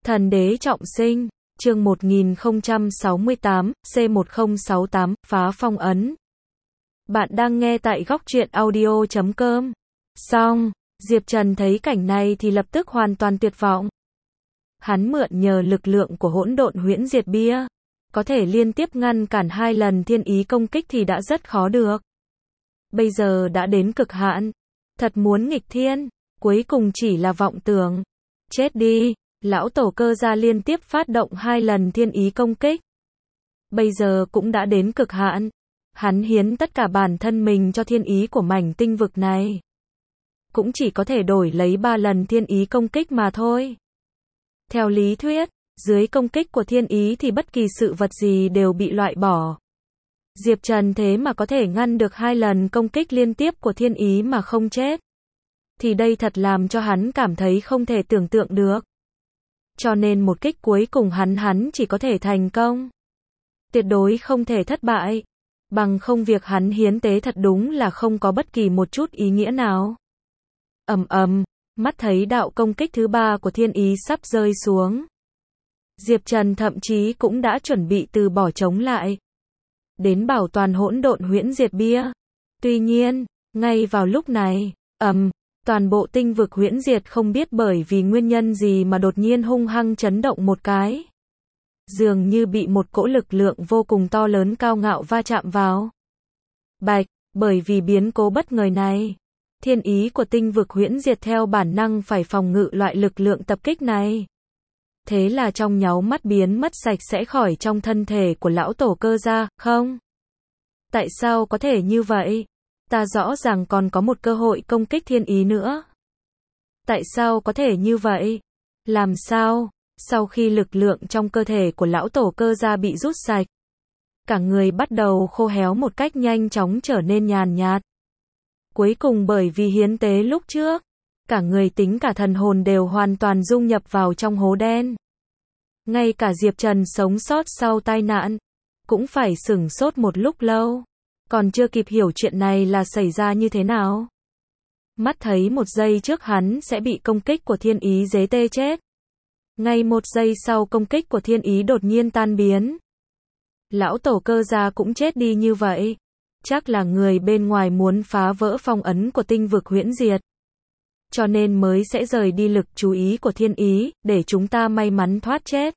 Thần đế trọng sinh, chương 1068, C1068, phá phong ấn. Bạn đang nghe tại góc truyện audio.com. Xong, Diệp Trần thấy cảnh này thì lập tức hoàn toàn tuyệt vọng. Hắn mượn nhờ lực lượng của hỗn độn huyễn diệt bia, có thể liên tiếp ngăn cản 2 lần thiên ý công kích thì đã rất khó được. Bây giờ đã đến cực hạn, thật muốn nghịch thiên, cuối cùng chỉ là vọng tưởng. Chết đi, lão tổ cơ gia liên tiếp phát động 2 lần thiên ý công kích. Bây giờ cũng đã đến cực hạn, hắn hiến tất cả bản thân mình cho thiên ý của mảnh tinh vực này. Cũng chỉ có thể đổi lấy 3 lần thiên ý công kích mà thôi. Theo lý thuyết, dưới công kích của thiên ý thì bất kỳ sự vật gì đều bị loại bỏ. Diệp Trần thế mà có thể ngăn được 2 lần công kích liên tiếp của thiên ý mà không chết. Thì đây thật làm cho hắn cảm thấy không thể tưởng tượng được. Cho nên một kích cuối cùng hắn chỉ có thể thành công. Tuyệt đối không thể thất bại. Bằng không việc hắn hiến tế thật đúng là không có bất kỳ một chút ý nghĩa nào. Mắt thấy đạo công kích thứ 3 của thiên ý sắp rơi xuống. Diệp Trần thậm chí cũng đã chuẩn bị từ bỏ chống lại. Đến bảo toàn hỗn độn huyễn diệt bia. Tuy nhiên, ngay vào lúc này, toàn bộ tinh vực huyễn diệt không biết bởi vì nguyên nhân gì mà đột nhiên hung hăng chấn động một cái. Dường như bị một cỗ lực lượng vô cùng to lớn cao ngạo va chạm vào. Bạch, bởi vì biến cố bất ngờ này, thiên ý của tinh vực huyễn diệt theo bản năng phải phòng ngự loại lực lượng tập kích này. Thế là trong nháy mắt biến mất sạch sẽ khỏi trong thân thể của lão tổ cơ gia, không? Tại sao có thể như vậy? Ta rõ ràng còn có một cơ hội công kích thiên ý nữa. Tại sao có thể như vậy? Làm sao? Sau khi lực lượng trong cơ thể của lão tổ cơ gia bị rút sạch, cả người bắt đầu khô héo một cách nhanh chóng trở nên nhàn nhạt. Cuối cùng bởi vì hiến tế lúc trước, cả người tính cả thần hồn đều hoàn toàn dung nhập vào trong hố đen. Ngay cả Diệp Trần sống sót sau tai nạn, cũng phải sửng sốt một lúc lâu. Còn chưa kịp hiểu chuyện này là xảy ra như thế nào. Mắt thấy 1 giây trước hắn sẽ bị công kích của thiên ý dế tê chết. Ngay 1 giây sau công kích của thiên ý đột nhiên tan biến. Lão tổ cơ gia cũng chết đi như vậy. Chắc là người bên ngoài muốn phá vỡ phong ấn của tinh vực huyễn diệt. Cho nên mới sẽ rời đi lực chú ý của thiên ý, để chúng ta may mắn thoát chết.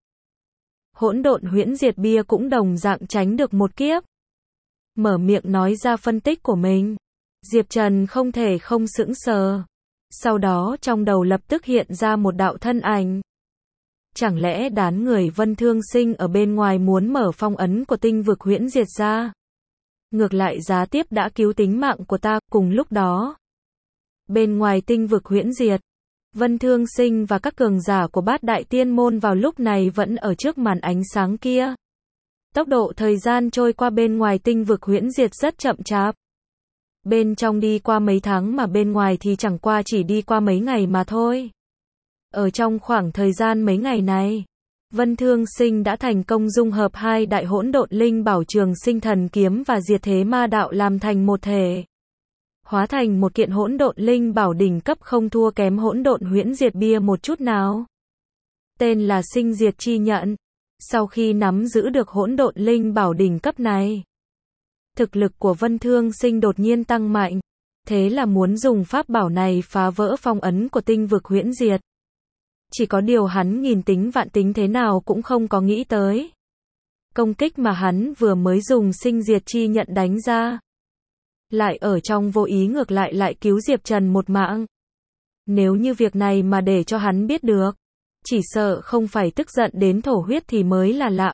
Hỗn độn huyễn diệt bia cũng đồng dạng tránh được một kiếp. Mở miệng nói ra phân tích của mình. Diệp Trần không thể không sững sờ. Sau đó trong đầu lập tức hiện ra một đạo thân ảnh. Chẳng lẽ đám người Vân Thương Sinh ở bên ngoài muốn mở phong ấn của tinh vực huyễn diệt ra? Ngược lại giá tiếp đã cứu tính mạng của ta. Cùng lúc đó, bên ngoài tinh vực huyễn diệt, Vân Thương Sinh và các cường giả của Bát Đại Tiên Môn vào lúc này vẫn ở trước màn ánh sáng kia. Tốc độ thời gian trôi qua bên ngoài tinh vực huyễn diệt rất chậm chạp. Bên trong đi qua mấy tháng mà bên ngoài thì chẳng qua chỉ đi qua mấy ngày mà thôi. Ở trong khoảng thời gian mấy ngày này, Vân Thương Sinh đã thành công dung hợp 2 đại hỗn độn linh bảo Trường Sinh Thần Kiếm và Diệt Thế Ma Đạo làm thành một thể. Hóa thành một kiện hỗn độn linh bảo đỉnh cấp không thua kém hỗn độn huyễn diệt bia một chút nào. Tên là Sinh Diệt Chi Nhận. Sau khi nắm giữ được hỗn độn linh bảo đỉnh cấp này, thực lực của Vân Thương Sinh đột nhiên tăng mạnh. Thế là muốn dùng pháp bảo này phá vỡ phong ấn của tinh vực huyễn diệt. Chỉ có điều hắn nghìn tính vạn tính thế nào cũng không có nghĩ tới. Công kích mà hắn vừa mới dùng Sinh Diệt Chi Nhận đánh ra, lại ở trong vô ý ngược lại cứu Diệp Trần một mạng. Nếu như việc này mà để cho hắn biết được, chỉ sợ không phải tức giận đến thổ huyết thì mới là lạ.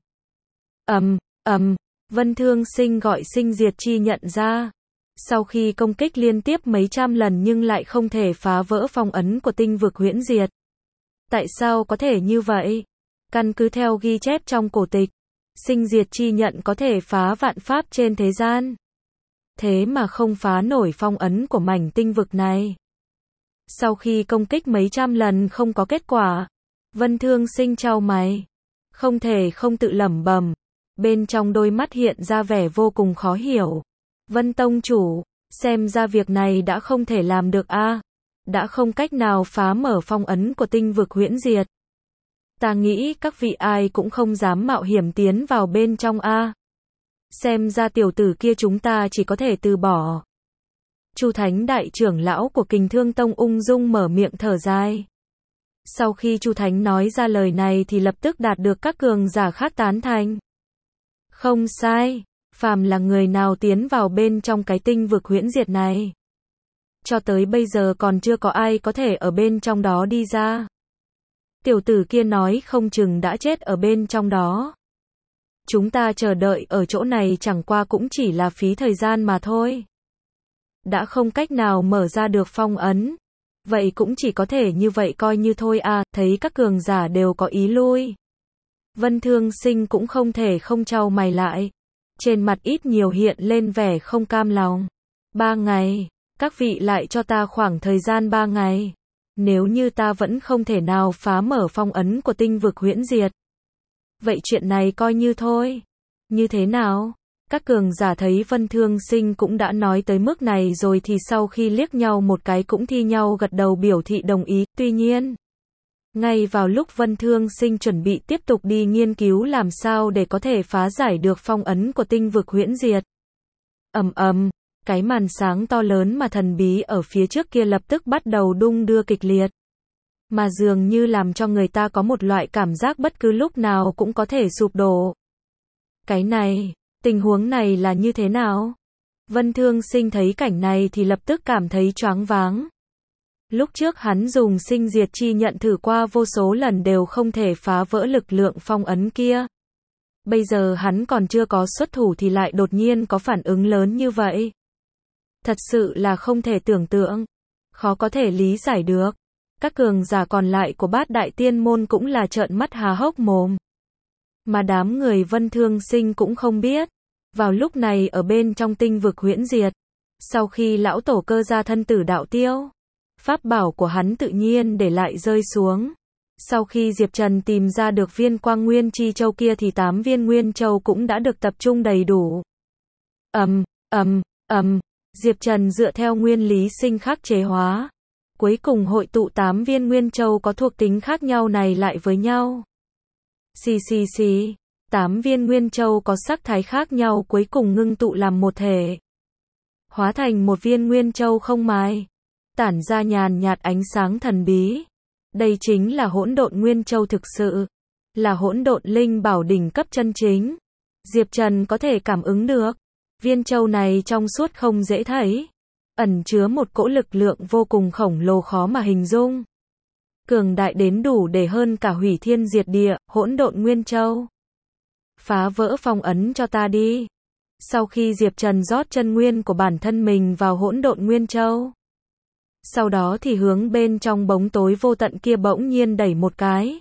Vân Thương Sinh gọi Sinh Diệt Chi Nhận ra. Sau khi công kích liên tiếp mấy trăm lần nhưng lại không thể phá vỡ phong ấn của tinh vực huyễn diệt. Tại sao có thể như vậy? Căn cứ theo ghi chép trong cổ tịch, Sinh Diệt Chi Nhận có thể phá vạn pháp trên thế gian. Thế mà không phá nổi phong ấn của mảnh tinh vực này. Sau khi công kích mấy trăm lần không có kết quả, Vân Thương Sinh chau mày, không thể không tự lẩm bẩm, bên trong đôi mắt hiện ra vẻ vô cùng khó hiểu. Vân Tông chủ, xem ra việc này đã không thể làm được a. Đã không cách nào phá mở phong ấn của tinh vực huyễn diệt. Ta nghĩ các vị ai cũng không dám mạo hiểm tiến vào bên trong a. Xem ra tiểu tử kia chúng ta chỉ có thể từ bỏ. Chu Thánh đại trưởng lão của Kình Thương Tông ung dung mở miệng thở dài. Sau khi Chu Thánh nói ra lời này thì lập tức đạt được các cường giả khác tán thành. Không sai, phàm là người nào tiến vào bên trong cái tinh vực huyễn diệt này, cho tới bây giờ còn chưa có ai có thể ở bên trong đó đi ra. Tiểu tử kia nói không chừng đã chết ở bên trong đó. Chúng ta chờ đợi ở chỗ này chẳng qua cũng chỉ là phí thời gian mà thôi. Đã không cách nào mở ra được phong ấn, vậy cũng chỉ có thể như vậy coi như thôi à. Thấy các cường giả đều có ý lui, Vân Thương Sinh cũng không thể không chau mày lại. Trên mặt ít nhiều hiện lên vẻ không cam lòng. 3 ngày, các vị lại cho ta khoảng thời gian 3 ngày. Nếu như ta vẫn không thể nào phá mở phong ấn của tinh vực huyễn diệt, vậy chuyện này coi như thôi. Như thế nào? Các cường giả thấy Vân Thương Sinh cũng đã nói tới mức này rồi thì sau khi liếc nhau một cái cũng thi nhau gật đầu biểu thị đồng ý. Tuy nhiên, ngay vào lúc Vân Thương Sinh chuẩn bị tiếp tục đi nghiên cứu làm sao để có thể phá giải được phong ấn của tinh vực huyễn diệt, cái màn sáng to lớn mà thần bí ở phía trước kia lập tức bắt đầu đung đưa kịch liệt, mà dường như làm cho người ta có một loại cảm giác bất cứ lúc nào cũng có thể sụp đổ. Cái này, tình huống này là như thế nào? Vân Thương Sinh thấy cảnh này thì lập tức cảm thấy choáng váng. Lúc trước hắn dùng sinh diệt chi nhận thử qua vô số lần đều không thể phá vỡ lực lượng phong ấn kia. Bây giờ hắn còn chưa có xuất thủ thì lại đột nhiên có phản ứng lớn như vậy. Thật sự là không thể tưởng tượng, khó có thể lý giải được. Các cường giả còn lại của Bát Đại Tiên Môn cũng là trợn mắt há hốc mồm. Mà đám người Vân Thương Sinh cũng không biết, vào lúc này ở bên trong tinh vực huyễn diệt, sau khi lão tổ cơ ra thân tử đạo tiêu, pháp bảo của hắn tự nhiên để lại rơi xuống. Sau khi Diệp Trần tìm ra được viên Quang Nguyên Chi Châu kia thì 8 viên Nguyên Châu cũng đã được tập trung đầy đủ. Diệp Trần dựa theo nguyên lý sinh khắc chế hóa, cuối cùng hội tụ 8 viên Nguyên Châu có thuộc tính khác nhau này lại với nhau. 8 viên Nguyên Châu có sắc thái khác nhau cuối cùng ngưng tụ làm một thể, hóa thành một viên Nguyên Châu không mài, tản ra nhàn nhạt ánh sáng thần bí. Đây chính là hỗn độn Nguyên Châu thực sự, là hỗn độn linh bảo đỉnh cấp chân chính. Diệp Trần có thể cảm ứng được, viên châu này trong suốt không dễ thấy, ẩn chứa một cỗ lực lượng vô cùng khổng lồ khó mà hình dung. Cường đại đến đủ để hơn cả hủy thiên diệt địa, hỗn độn Nguyên Châu. Phá vỡ phong ấn cho ta đi. Sau khi Diệp Trần rót chân nguyên của bản thân mình vào hỗn độn Nguyên Châu, sau đó thì hướng bên trong bóng tối vô tận kia bỗng nhiên đẩy một cái.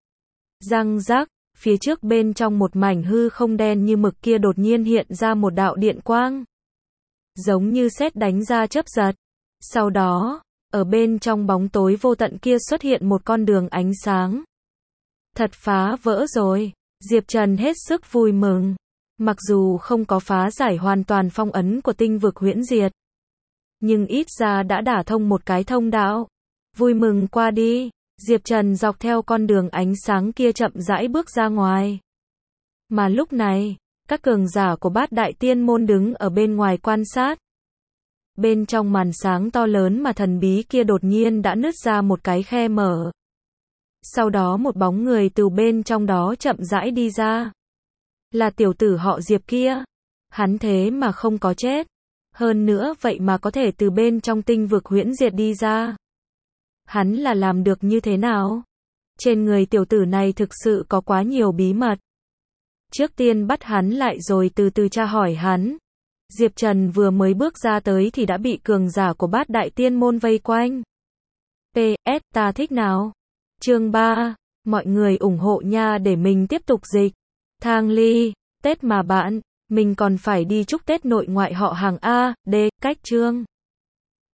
Răng rắc, phía trước bên trong một mảnh hư không đen như mực kia đột nhiên hiện ra một đạo điện quang, giống như sét đánh ra chớp giật. Sau đó, ở bên trong bóng tối vô tận kia xuất hiện một con đường ánh sáng. Thật phá vỡ rồi, Diệp Trần hết sức vui mừng. Mặc dù không có phá giải hoàn toàn phong ấn của tinh vực huyễn diệt, nhưng ít ra đã đả thông một cái thông đạo. Vui mừng qua đi, Diệp Trần dọc theo con đường ánh sáng kia chậm rãi bước ra ngoài. Mà lúc này, các cường giả của Bát Đại Tiên Môn đứng ở bên ngoài quan sát. Bên trong màn sáng to lớn mà thần bí kia đột nhiên đã nứt ra một cái khe mở. Sau đó một bóng người từ bên trong đó chậm rãi đi ra. Là tiểu tử họ Diệp kia. Hắn thế mà không có chết. Hơn nữa vậy mà có thể từ bên trong tinh vực huyễn diệt đi ra. Hắn là làm được như thế nào? Trên người tiểu tử này thực sự có quá nhiều bí mật. Trước tiên bắt hắn lại rồi từ từ tra hỏi hắn. Diệp Trần vừa mới bước ra tới thì đã bị cường giả của Bát Đại Tiên Môn vây quanh. PS, ta thích nào? Chương 3, mọi người ủng hộ nha để mình tiếp tục dịch. Thang Ly, Tết mà bạn, mình còn phải đi chúc Tết nội ngoại họ hàng A, D, cách chương.